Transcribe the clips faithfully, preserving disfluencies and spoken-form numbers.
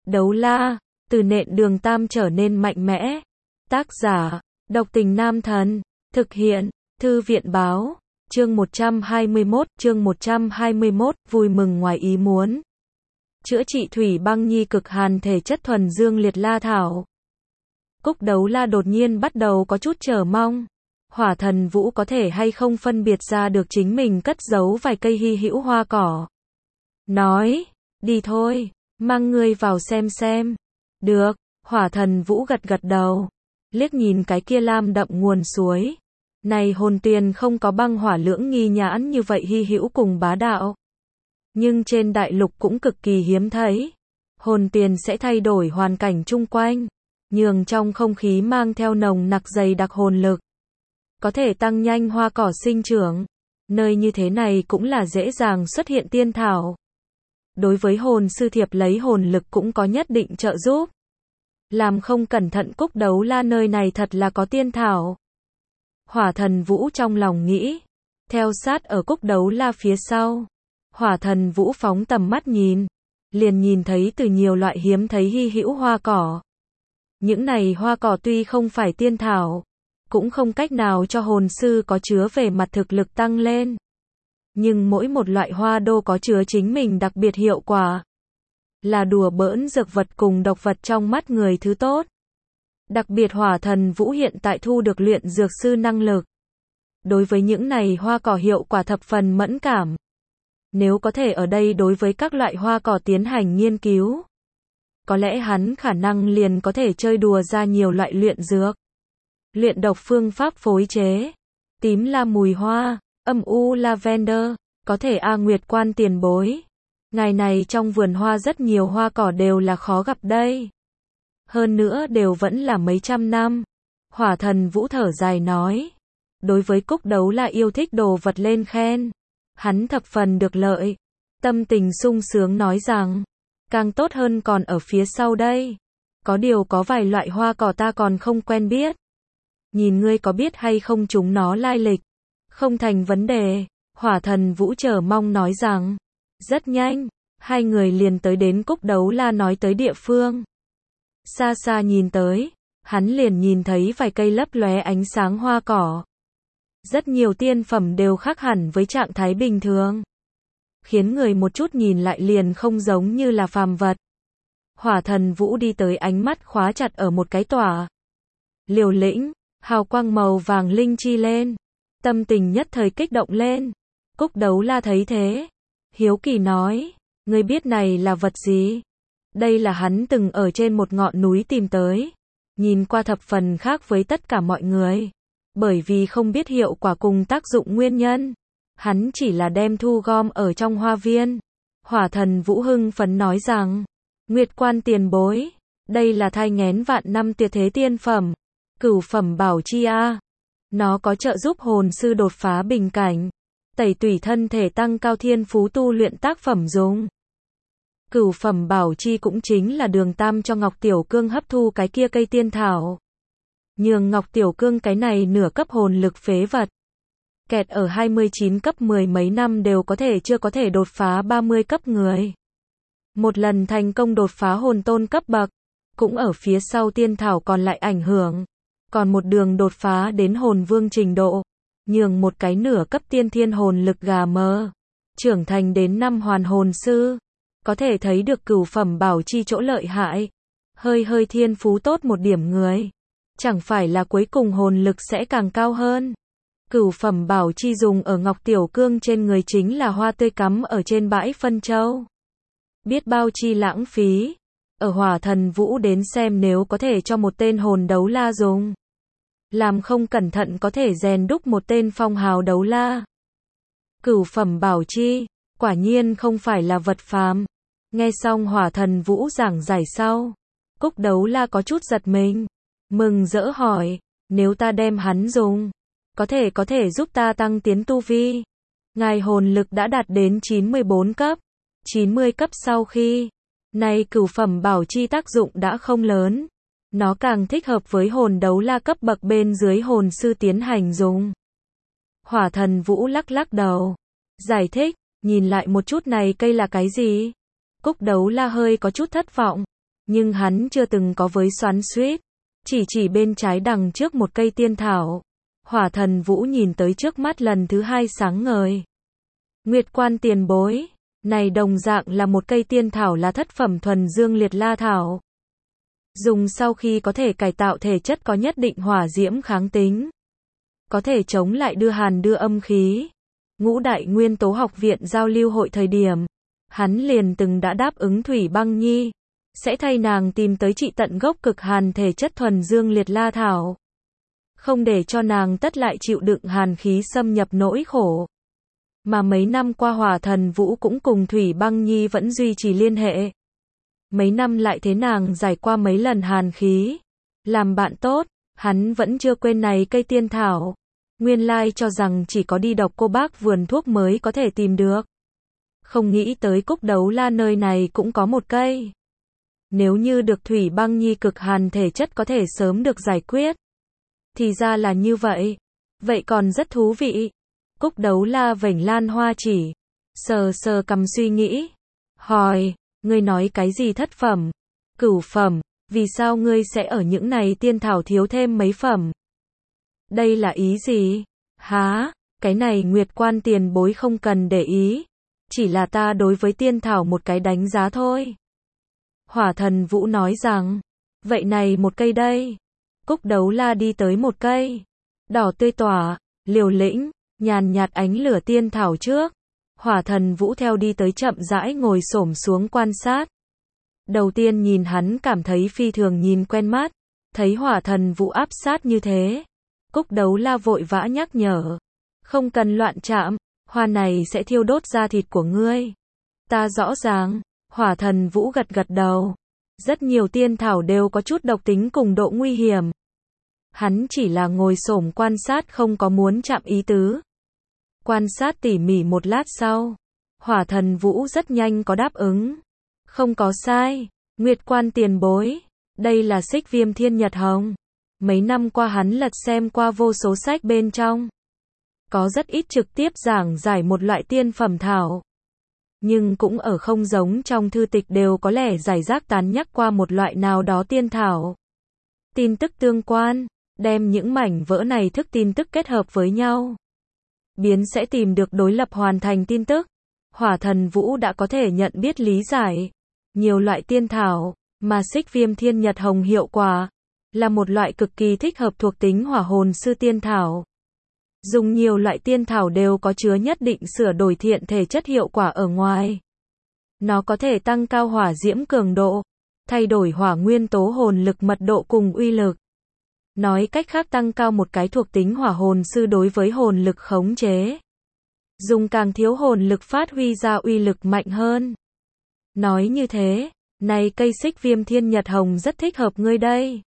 Đấu la, từ nện đường tam trở nên mạnh mẽ. Tác giả, Độc Tình Nam Thần. Thực hiện, Thư viện báo. Chương một trăm hai mươi mốt, chương một trăm hai mươi mốt, vui mừng ngoài ý muốn. Chữa trị thủy băng nhi cực hàn thể chất thuần dương liệt la thảo. Cúc Đấu La đột nhiên bắt đầu có chút chờ mong. Hỏa Thần Vũ có thể hay không phân biệt ra được chính mình cất giấu vài cây hy hữu hoa cỏ. Nói, đi thôi, mang ngươi vào xem xem. Được, Hỏa Thần Vũ gật gật đầu. Liếc nhìn cái kia lam đậm nguồn suối. Này hồn tuyền không có băng hỏa lưỡng nghi nhãn như vậy hy hữu cùng bá đạo. Nhưng trên đại lục cũng cực kỳ hiếm thấy. Hồn tuyền sẽ thay đổi hoàn cảnh chung quanh, nhường trong không khí mang theo nồng nặc dày đặc hồn lực. Có thể tăng nhanh hoa cỏ sinh trưởng. Nơi như thế này cũng là dễ dàng xuất hiện tiên thảo. Đối với hồn sư thiệp lấy hồn lực cũng có nhất định trợ giúp. Làm không cẩn thận Cúc Đấu La nơi này thật là có tiên thảo. Hỏa Thần Vũ trong lòng nghĩ. Theo sát ở Cúc Đấu La phía sau. Hỏa Thần Vũ phóng tầm mắt nhìn. Liền nhìn thấy từ nhiều loại hiếm thấy hy hữu hoa cỏ. Những này hoa cỏ tuy không phải tiên thảo, cũng không cách nào cho hồn sư có chứa về mặt thực lực tăng lên. Nhưng mỗi một loại hoa đô có chứa chính mình đặc biệt hiệu quả. Là đùa bỡn dược vật cùng độc vật trong mắt người thứ tốt. Đặc biệt Hỏa Thần Vũ hiện tại thu được luyện dược sư năng lực. Đối với những này hoa cỏ hiệu quả thập phần mẫn cảm. Nếu có thể ở đây đối với các loại hoa cỏ tiến hành nghiên cứu, có lẽ hắn khả năng liền có thể chơi đùa ra nhiều loại luyện dược. Luyện độc phương pháp phối chế. Tím la mùi hoa, âm u lavender, có thể A Nguyệt Quan tiền bối. Ngày này trong vườn hoa rất nhiều hoa cỏ đều là khó gặp đây. Hơn nữa đều vẫn là mấy trăm năm. Hỏa Thần Vũ thở dài nói. Đối với Cúc Đấu La yêu thích đồ vật lên khen. Hắn thập phần được lợi. Tâm tình sung sướng nói rằng. Càng tốt hơn còn ở phía sau đây. Có điều có vài loại hoa cỏ ta còn không quen biết. Nhìn ngươi có biết hay không chúng nó lai lịch. Không thành vấn đề. Hỏa Thần Vũ chờ mong nói rằng. Rất nhanh. Hai người liền tới đến Cúc Đấu La nói tới địa phương. Xa xa nhìn tới. Hắn liền nhìn thấy vài cây lấp lóe ánh sáng hoa cỏ. Rất nhiều tiên phẩm đều khác hẳn với trạng thái bình thường. Khiến người một chút nhìn lại liền không giống như là phàm vật. Hỏa Thần Vũ đi tới ánh mắt khóa chặt ở một cái tỏa. Liều lĩnh, hào quang màu vàng linh chi lên. Tâm tình nhất thời kích động lên. Cúc Đấu La thấy thế. Hiếu kỳ nói, ngươi biết này là vật gì? Đây là hắn từng ở trên một ngọn núi tìm tới. Nhìn qua thập phần khác với tất cả mọi người. Bởi vì không biết hiệu quả cùng tác dụng nguyên nhân. Hắn chỉ là đem thu gom ở trong hoa viên. Hỏa Thần Vũ hưng phấn nói rằng, Nguyệt Quan tiền bối, đây là thai nghén vạn năm tuyệt thế tiên phẩm, cửu phẩm bảo chi a. Nó có trợ giúp hồn sư đột phá bình cảnh, tẩy tủy thân thể tăng cao thiên phú tu luyện tác phẩm dùng. Cửu phẩm bảo chi cũng chính là Đường Tam cho Ngọc Tiểu Cương hấp thu cái kia cây tiên thảo. Nhường Ngọc Tiểu Cương cái này nửa cấp hồn lực phế vật. Kẹt ở hai mươi chín cấp mười mấy năm đều có thể chưa có thể đột phá ba mươi cấp người. Một lần thành công đột phá hồn tôn cấp bậc, cũng ở phía sau tiên thảo còn lại ảnh hưởng. Còn một đường đột phá đến hồn vương trình độ, nhường một cái nửa cấp tiên thiên hồn lực gà mờ, trưởng thành đến năm hoàn hồn sư. Có thể thấy được cửu phẩm bảo chi chỗ lợi hại. Hơi hơi thiên phú tốt một điểm người. Chẳng phải là cuối cùng hồn lực sẽ càng cao hơn. Cửu phẩm bảo chi dùng ở Ngọc Tiểu Cương trên người chính là hoa tươi cắm ở trên bãi phân châu. Biết bao chi lãng phí. Ở Hỏa Thần Vũ đến xem nếu có thể cho một tên hồn đấu la dùng. Làm không cẩn thận có thể rèn đúc một tên phong hào đấu la. Cửu phẩm bảo chi, quả nhiên không phải là vật phàm. Nghe xong Hỏa Thần Vũ giảng giải sau. Cúc Đấu La có chút giật mình. Mừng rỡ hỏi, nếu ta đem hắn dùng. Có thể có thể giúp ta tăng tiến tu vi. Ngài hồn lực đã đạt đến chín mươi bốn cấp. chín mươi cấp sau khi. Nay cửu phẩm bảo chi tác dụng đã không lớn. Nó càng thích hợp với hồn đấu la cấp bậc bên dưới hồn sư tiến hành dùng. Hỏa Thần Vũ lắc lắc đầu. Giải thích, nhìn lại một chút này cây là cái gì? Cúc Đấu La hơi có chút thất vọng. Nhưng hắn chưa từng có với xoắn xuýt, chỉ chỉ bên trái đằng trước một cây tiên thảo. Hỏa Thần Vũ nhìn tới trước mắt lần thứ hai sáng ngời. Nguyệt Quan tiền bối, này đồng dạng là một cây tiên thảo là thất phẩm thuần dương liệt la thảo. Dùng sau khi có thể cải tạo thể chất có nhất định hỏa diễm kháng tính. Có thể chống lại đưa hàn đưa âm khí. Ngũ Đại Nguyên Tố Học viện giao lưu hội thời điểm, hắn liền từng đã đáp ứng Thủy Băng Nhi, sẽ thay nàng tìm tới trị tận gốc cực hàn thể chất thuần dương liệt la thảo. Không để cho nàng tất lại chịu đựng hàn khí xâm nhập nỗi khổ. Mà mấy năm qua Hỏa Thần Vũ cũng cùng Thủy Băng Nhi vẫn duy trì liên hệ. Mấy năm lại thế nàng giải qua mấy lần hàn khí. Làm bạn tốt, hắn vẫn chưa quên này cây tiên thảo. Nguyên lai cho rằng chỉ có đi độc cô bác vườn thuốc mới có thể tìm được. Không nghĩ tới Cúc Đấu La nơi này cũng có một cây. Nếu như được Thủy Băng Nhi cực hàn thể chất có thể sớm được giải quyết. Thì ra là như vậy. Vậy còn rất thú vị. Cúc Đấu La vểnh lan hoa chỉ. Sờ sờ cầm suy nghĩ. Hỏi, ngươi nói cái gì thất phẩm? Cửu phẩm, vì sao ngươi sẽ ở những này tiên thảo thiếu thêm mấy phẩm? Đây là ý gì? Há, cái này Nguyệt Quan tiền bối không cần để ý. Chỉ là ta đối với tiên thảo một cái đánh giá thôi. Hỏa Thần Vũ nói rằng, vậy này một cây đây. Cúc Đấu La đi tới một cây. Đỏ tươi tỏa, liều lĩnh, nhàn nhạt ánh lửa tiên thảo trước. Hỏa Thần Vũ theo đi tới chậm rãi ngồi xổm xuống quan sát. Đầu tiên nhìn hắn cảm thấy phi thường nhìn quen mắt. Thấy Hỏa Thần Vũ áp sát như thế. Cúc Đấu La vội vã nhắc nhở. Không cần loạn chạm, hoa này sẽ thiêu đốt da thịt của ngươi. Ta rõ ràng. Hỏa Thần Vũ gật gật đầu. Rất nhiều tiên thảo đều có chút độc tính cùng độ nguy hiểm. Hắn chỉ là ngồi xổm quan sát không có muốn chạm ý tứ. Quan sát tỉ mỉ một lát sau. Hỏa Thần Vũ rất nhanh có đáp ứng. Không có sai. Nguyệt Quan tiền bối. Đây là xích viêm thiên nhật hồng. Mấy năm qua hắn lật xem qua vô số sách bên trong. Có rất ít trực tiếp giảng giải một loại tiên phẩm thảo. Nhưng cũng ở không giống trong thư tịch đều có lẽ giải rác tán nhắc qua một loại nào đó tiên thảo. Tin tức tương quan, đem những mảnh vỡ này thức tin tức kết hợp với nhau. Biến sẽ tìm được đối lập hoàn thành tin tức. Hỏa Thần Vũ đã có thể nhận biết lý giải. Nhiều loại tiên thảo, mà xích viêm thiên nhật hồng hiệu quả, là một loại cực kỳ thích hợp thuộc tính hỏa hồn sư tiên thảo. Dùng nhiều loại tiên thảo đều có chứa nhất định sửa đổi thiện thể chất hiệu quả ở ngoài. Nó có thể tăng cao hỏa diễm cường độ, thay đổi hỏa nguyên tố hồn lực mật độ cùng uy lực. Nói cách khác tăng cao một cái thuộc tính hỏa hồn sư đối với hồn lực khống chế. Dùng càng thiếu hồn lực phát huy ra uy lực mạnh hơn. Nói như thế, này cây xích viêm thiên nhật hồng rất thích hợp ngươi đây.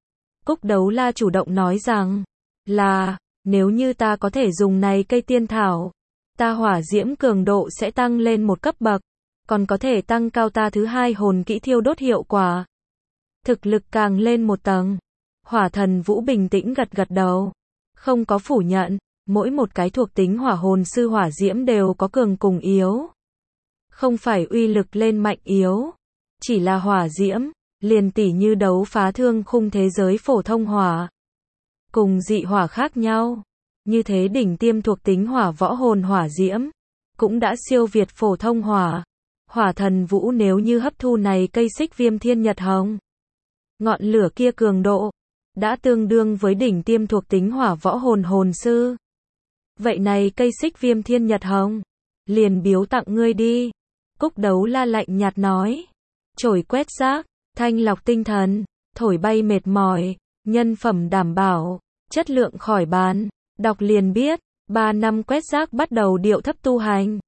Cúc Đấu La chủ động nói rằng, là, nếu như ta có thể dùng này cây tiên thảo, ta hỏa diễm cường độ sẽ tăng lên một cấp bậc, còn có thể tăng cao ta thứ hai hồn kỹ thiêu đốt hiệu quả. Thực lực càng lên một tầng. Hỏa Thần Vũ bình tĩnh gật gật đầu. Không có phủ nhận, mỗi một cái thuộc tính hỏa hồn sư hỏa diễm đều có cường cùng yếu. Không phải uy lực lên mạnh yếu, chỉ là hỏa diễm, liền tỉ như đấu phá thương khung thế giới phổ thông hỏa. Cùng dị hỏa khác nhau, như thế đỉnh tiêm thuộc tính hỏa võ hồn hỏa diễm, cũng đã siêu việt phổ thông hỏa. Hỏa Thần Vũ nếu như hấp thu này cây xích viêm thiên nhật hồng, ngọn lửa kia cường độ, đã tương đương với đỉnh tiêm thuộc tính hỏa võ hồn hồn sư. Vậy này cây xích viêm thiên nhật hồng, liền biếu tặng ngươi đi. Cúc Đấu La lạnh nhạt nói. Chổi quét rác, thanh lọc tinh thần, thổi bay mệt mỏi, nhân phẩm đảm bảo, chất lượng khỏi bàn. Đọc liền biết, ba năm quét rác bắt đầu điệu thấp tu hành.